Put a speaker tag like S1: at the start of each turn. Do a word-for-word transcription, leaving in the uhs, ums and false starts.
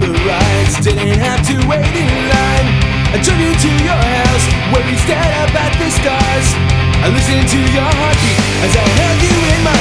S1: the rides, didn't have to wait in line. I drove you to your house where we stared up at the stars. I listened to your heartbeat as I held you in my